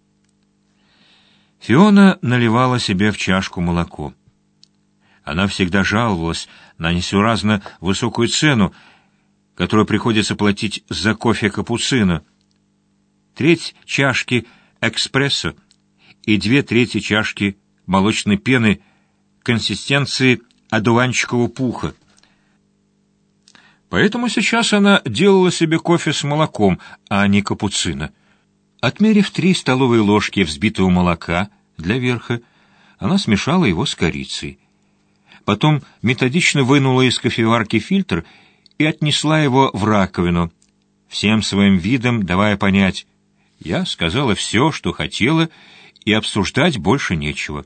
[SPEAKER 1] Фиона наливала себе в чашку молоко. Она всегда жаловалась на несуразно высокую цену, которую приходится платить за кофе капуцино. Треть чашки эспрессо и две трети чашки молочной пены консистенции одуванчикового пуха. Поэтому сейчас она делала себе кофе с молоком, а не капуцино. Отмерив три столовые ложки взбитого молока для верха, она смешала его с корицей. Потом методично вынула из кофеварки фильтр и отнесла его в раковину, всем своим видом давая понять: «Я сказала все, что хотела, и обсуждать больше нечего».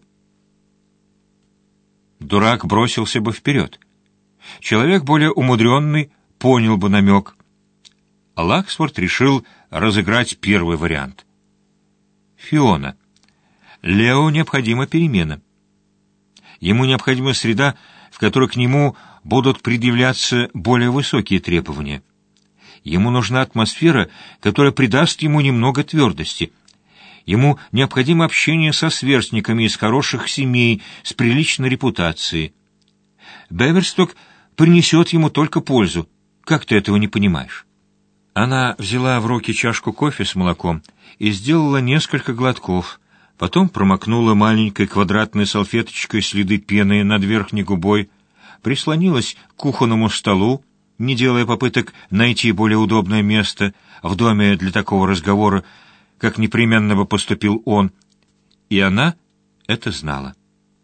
[SPEAKER 1] Дурак бросился бы вперед. Человек более умудренный понял бы намек. А Лаксворт решил разыграть первый вариант. «Фиона, Лео необходима перемена. Ему необходима среда, в которой к нему будут предъявляться более высокие требования. Ему нужна атмосфера, которая придаст ему немного твердости. Ему необходимо общение со сверстниками из хороших семей, с приличной репутацией. Беверсток принесет ему только пользу. Как ты этого не понимаешь?» Она взяла в руки чашку кофе с молоком и сделала несколько глотков, потом промокнула маленькой квадратной салфеточкой следы пены над верхней губой, прислонилась к кухонному столу, не делая попыток найти более удобное место в доме для такого разговора, как непременно бы поступил он, и она это знала.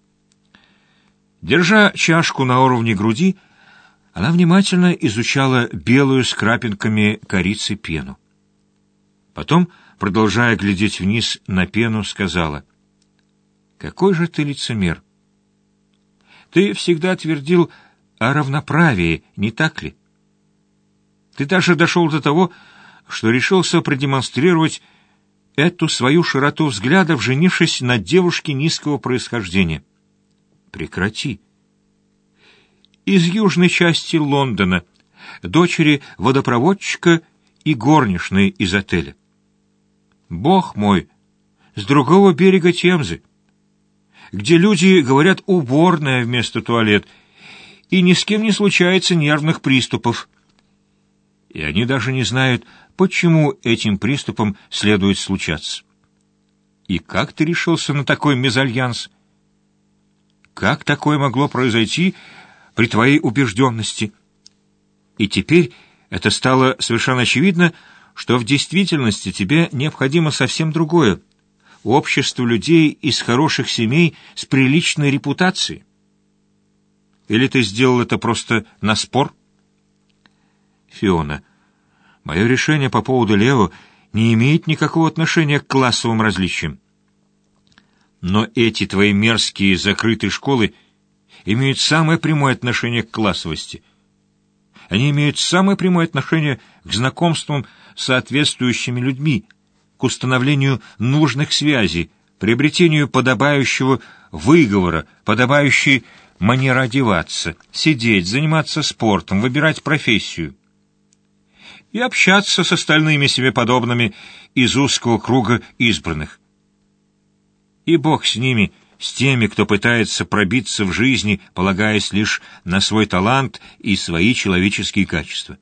[SPEAKER 1] Держа чашку на уровне груди, она внимательно изучала белую с крапинками корицы пену. Потом, продолжая глядеть вниз на пену, сказала: «Какой же ты лицемер! Ты всегда твердил о равноправии, не так ли? Ты даже дошел до того, что решился продемонстрировать эту свою широту взглядов, женившись на девушке низкого происхождения. Прекрати. Из южной части Лондона, дочери водопроводчика и горничной из отеля. Бог мой, с другого берега Темзы, где люди говорят «уборная» вместо «туалет», и ни с кем не случается нервных приступов. И они даже не знают, почему этим приступам следует случаться. И как ты решился на такой мезальянс? Как такое могло произойти при твоей убежденности? И теперь это стало совершенно очевидно, что в действительности тебе необходимо совсем другое — общество людей из хороших семей с приличной репутацией. Или ты сделал это просто на спор? Фиона, мое решение по поводу Лео не имеет никакого отношения к классовым различиям. Но эти твои мерзкие закрытые школы имеют самое прямое отношение к классовости. Они имеют самое прямое отношение к знакомствам с соответствующими людьми, к установлению нужных связей, приобретению подобающего выговора, подобающей манеры одеваться, сидеть, заниматься спортом, выбирать профессию и общаться с остальными себе подобными из узкого круга избранных. И Бог с ними, с теми, кто пытается пробиться в жизни, полагаясь лишь на свой талант и свои человеческие качества.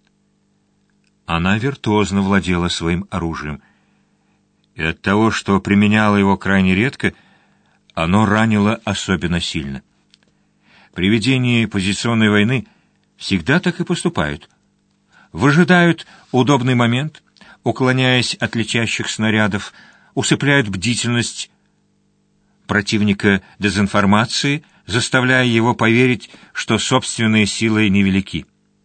[SPEAKER 1] Она виртуозно владела своим оружием, и от того, что применяла его крайне редко, оно ранило особенно сильно. При ведении позиционной войны всегда так и поступают. Выжидают удобный момент, уклоняясь от летящих снарядов, усыпляют бдительность противника дезинформации, заставляя его поверить, что собственные силы невелики.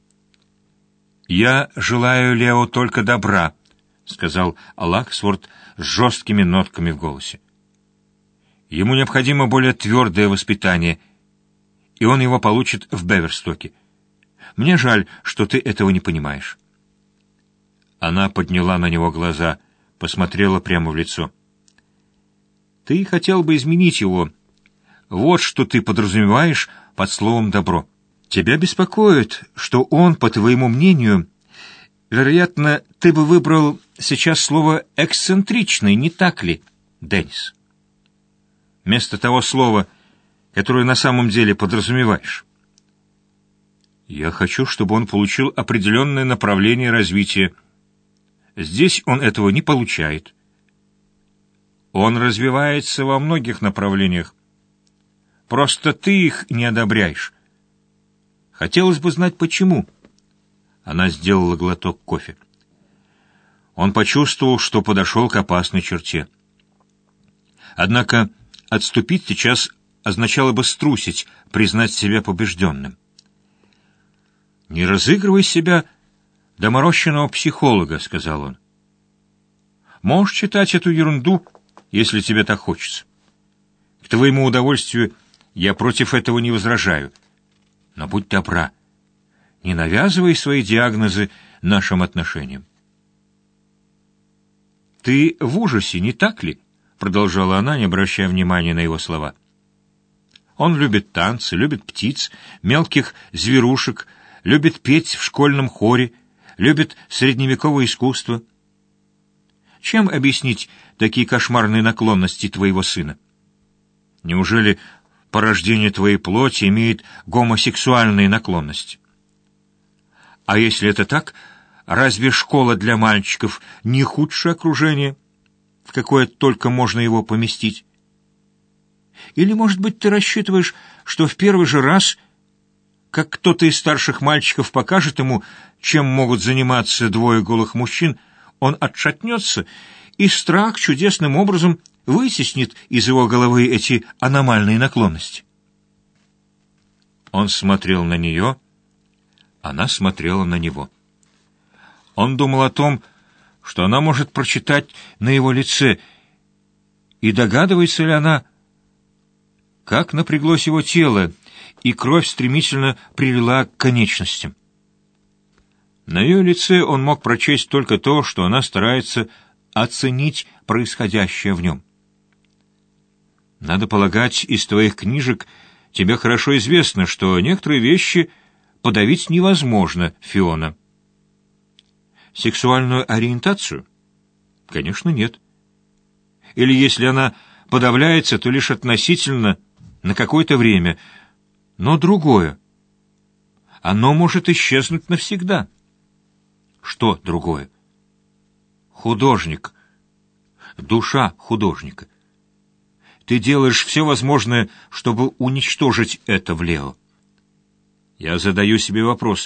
[SPEAKER 1] «Я желаю Лео только добра», — сказал Лаксворт с жесткими нотками в голосе. «Ему необходимо более твердое воспитание, и он его получит в Беверстоке. Мне жаль, что ты этого не понимаешь». Она подняла на него глаза, посмотрела прямо в лицо. «Ты хотел бы изменить его. Вот что ты подразумеваешь под словом «добро». Тебя беспокоит, что он, по твоему мнению, вероятно, ты бы выбрал сейчас слово «эксцентричный», не так ли, Деннис? Вместо того слова, которое на самом деле подразумеваешь. Я хочу, чтобы он получил определенное направление развития. Здесь он этого не получает. Он развивается во многих направлениях. Просто ты их не одобряешь. Хотелось бы знать, почему. Она сделала глоток кофе. Он почувствовал, что подошел к опасной черте. Однако отступить сейчас означало бы струсить, признать себя побежденным. «Не разыгрывай себя доморощенного психолога», — сказал он. «Можешь читать эту ерунду, если тебе так хочется. К твоему удовольствию я против этого не возражаю. Но будь добра, не навязывай свои диагнозы нашим отношениям». «Ты в ужасе, не так ли?» — продолжала она, не обращая внимания на его слова. «Он любит танцы, любит птиц, мелких зверушек, любит петь в школьном хоре, любит средневековое искусство. Чем объяснить такие кошмарные наклонности твоего сына? Неужели порождение твоей плоти имеет гомосексуальные наклонности? А если это так, разве школа для мальчиков не худшее окружение, в какое только можно его поместить? Или, может быть, ты рассчитываешь, что в первый же раз, как кто-то из старших мальчиков покажет ему, чем могут заниматься двое голых мужчин, он отшатнется, и страх чудесным образом вытеснит из его головы эти аномальные наклонности? Он смотрел на нее, она смотрела на него. Он думал о том, что она может прочитать на его лице, и догадывается ли она, как напряглось его тело, и кровь стремительно прилила к конечностям. На ее лице он мог прочесть только то, что она старается оценить происходящее в нем. Надо полагать, из твоих книжек тебе хорошо известно, что некоторые вещи подавить невозможно, Фиона. Сексуальную ориентацию? Конечно, нет. Или если она подавляется, то лишь относительно, на какое-то время, но другое. Оно может исчезнуть навсегда. Что другое? Художник. душа художника. Ты делаешь все возможное, чтобы уничтожить это в Лео. Я задаю себе вопрос.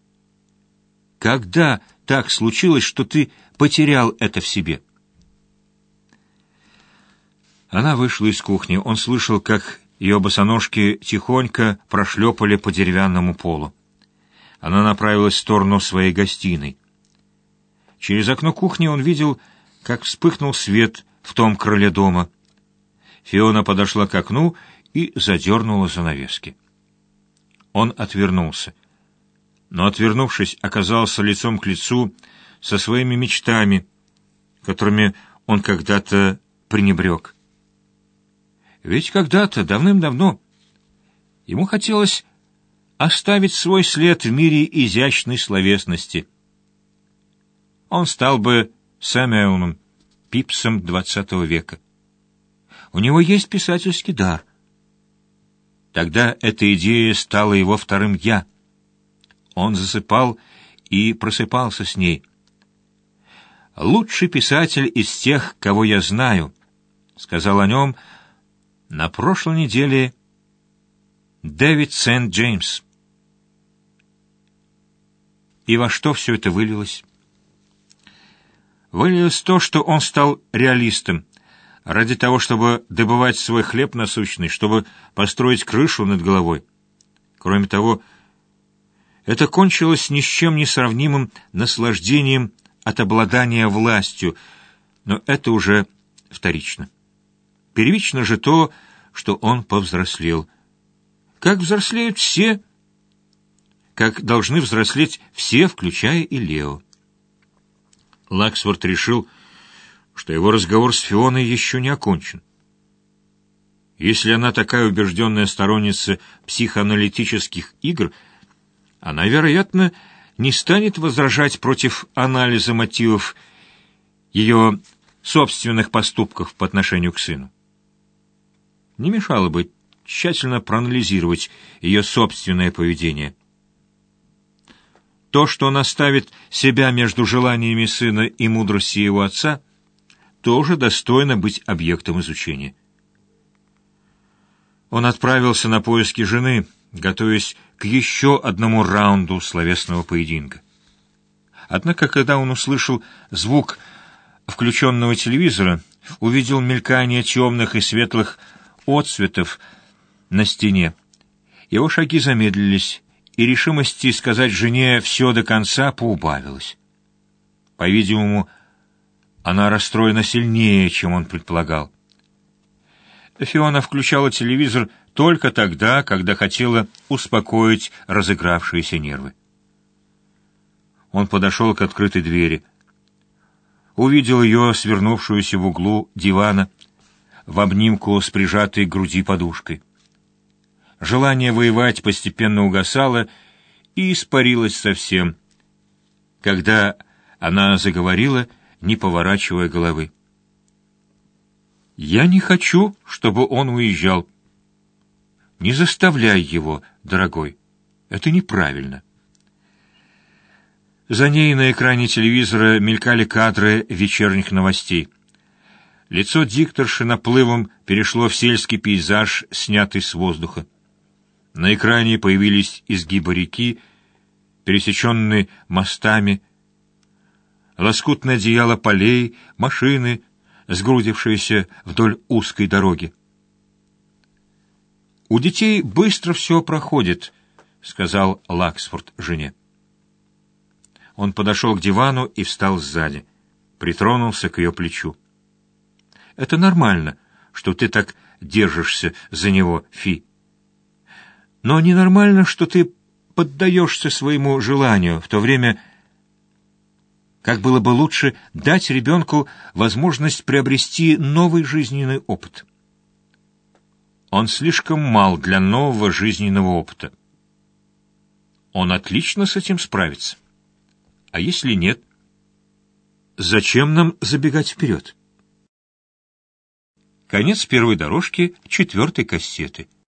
[SPEAKER 1] Когда так случилось, что ты потерял это в себе? Она вышла из кухни. Он слышал, как ее босоножки тихонько прошлепали по деревянному полу. Она направилась в сторону своей гостиной. Через окно кухни он видел, как вспыхнул свет в том крыле дома. Фиона подошла к окну и задернула занавески. Он отвернулся, но, отвернувшись, оказался лицом к лицу со своими мечтами, которыми он когда-то пренебрег. Ведь когда-то, давным-давно, ему хотелось оставить свой след в мире изящной словесности. Он стал бы Сэмюэлом Пипсом двадцатого века. У него есть писательский дар. Тогда эта идея стала его вторым «я». Он засыпал и просыпался с ней. «Лучший писатель из тех, кого я знаю», — сказал о нем на прошлой неделе Дэвид Сент-Джеймс. И во что все это вылилось? Вылилось то, что он стал реалистом, ради того, чтобы добывать свой хлеб насущный, чтобы построить крышу над головой. Кроме того, это кончилось ни с чем не сравнимым наслаждением от обладания властью, но это уже вторично. Первично же то, что он повзрослел. Как взрослеют все, как должны взрослеть все, включая и Лео. Лаксворт решил, что его разговор с Фионой еще не окончен. Если она такая убежденная сторонница психоаналитических игр, она, вероятно, не станет возражать против анализа мотивов ее собственных поступков по отношению к сыну. Не мешало бы тщательно проанализировать ее собственное поведение. То, что она ставит себя между желаниями сына и мудростью его отца, тоже достойно быть объектом изучения. Он отправился на поиски жены, готовясь к еще одному раунду словесного поединка. Однако, когда он услышал звук включенного телевизора, увидел мелькание темных и светлых отсветов на стене, его шаги замедлились, и решимости сказать жене все до конца поубавилось. По-видимому, она расстроена сильнее, чем он предполагал. Фиона включала телевизор только тогда, когда хотела успокоить разыгравшиеся нервы. Он подошел к открытой двери. Увидел ее, свернувшуюся в углу дивана, в обнимку с прижатой к груди подушкой. Желание воевать постепенно угасало и испарилось совсем, когда она заговорила, не поворачивая головы. «Я не хочу, чтобы он уезжал. Не заставляй его, дорогой. Это неправильно». За ней на экране телевизора мелькали кадры вечерних новостей. Лицо дикторши наплывом перешло в сельский пейзаж, снятый с воздуха. На экране появились изгибы реки, пересеченные мостами, лоскутное одеяло полей, машины, сгрудившиеся вдоль узкой дороги. «У детей быстро все проходит», — сказал Лаксфорд жене. Он подошел к дивану и встал сзади, притронулся к ее плечу. «Это нормально, что ты так держишься за него, Фи. Но ненормально, что ты поддаешься своему желанию, в то время как было бы лучше дать ребенку возможность приобрести новый жизненный опыт. Он слишком мал для нового жизненного опыта. Он отлично с этим справится. А если нет, зачем нам забегать вперед?» Конец первой дорожки четвертой кассеты.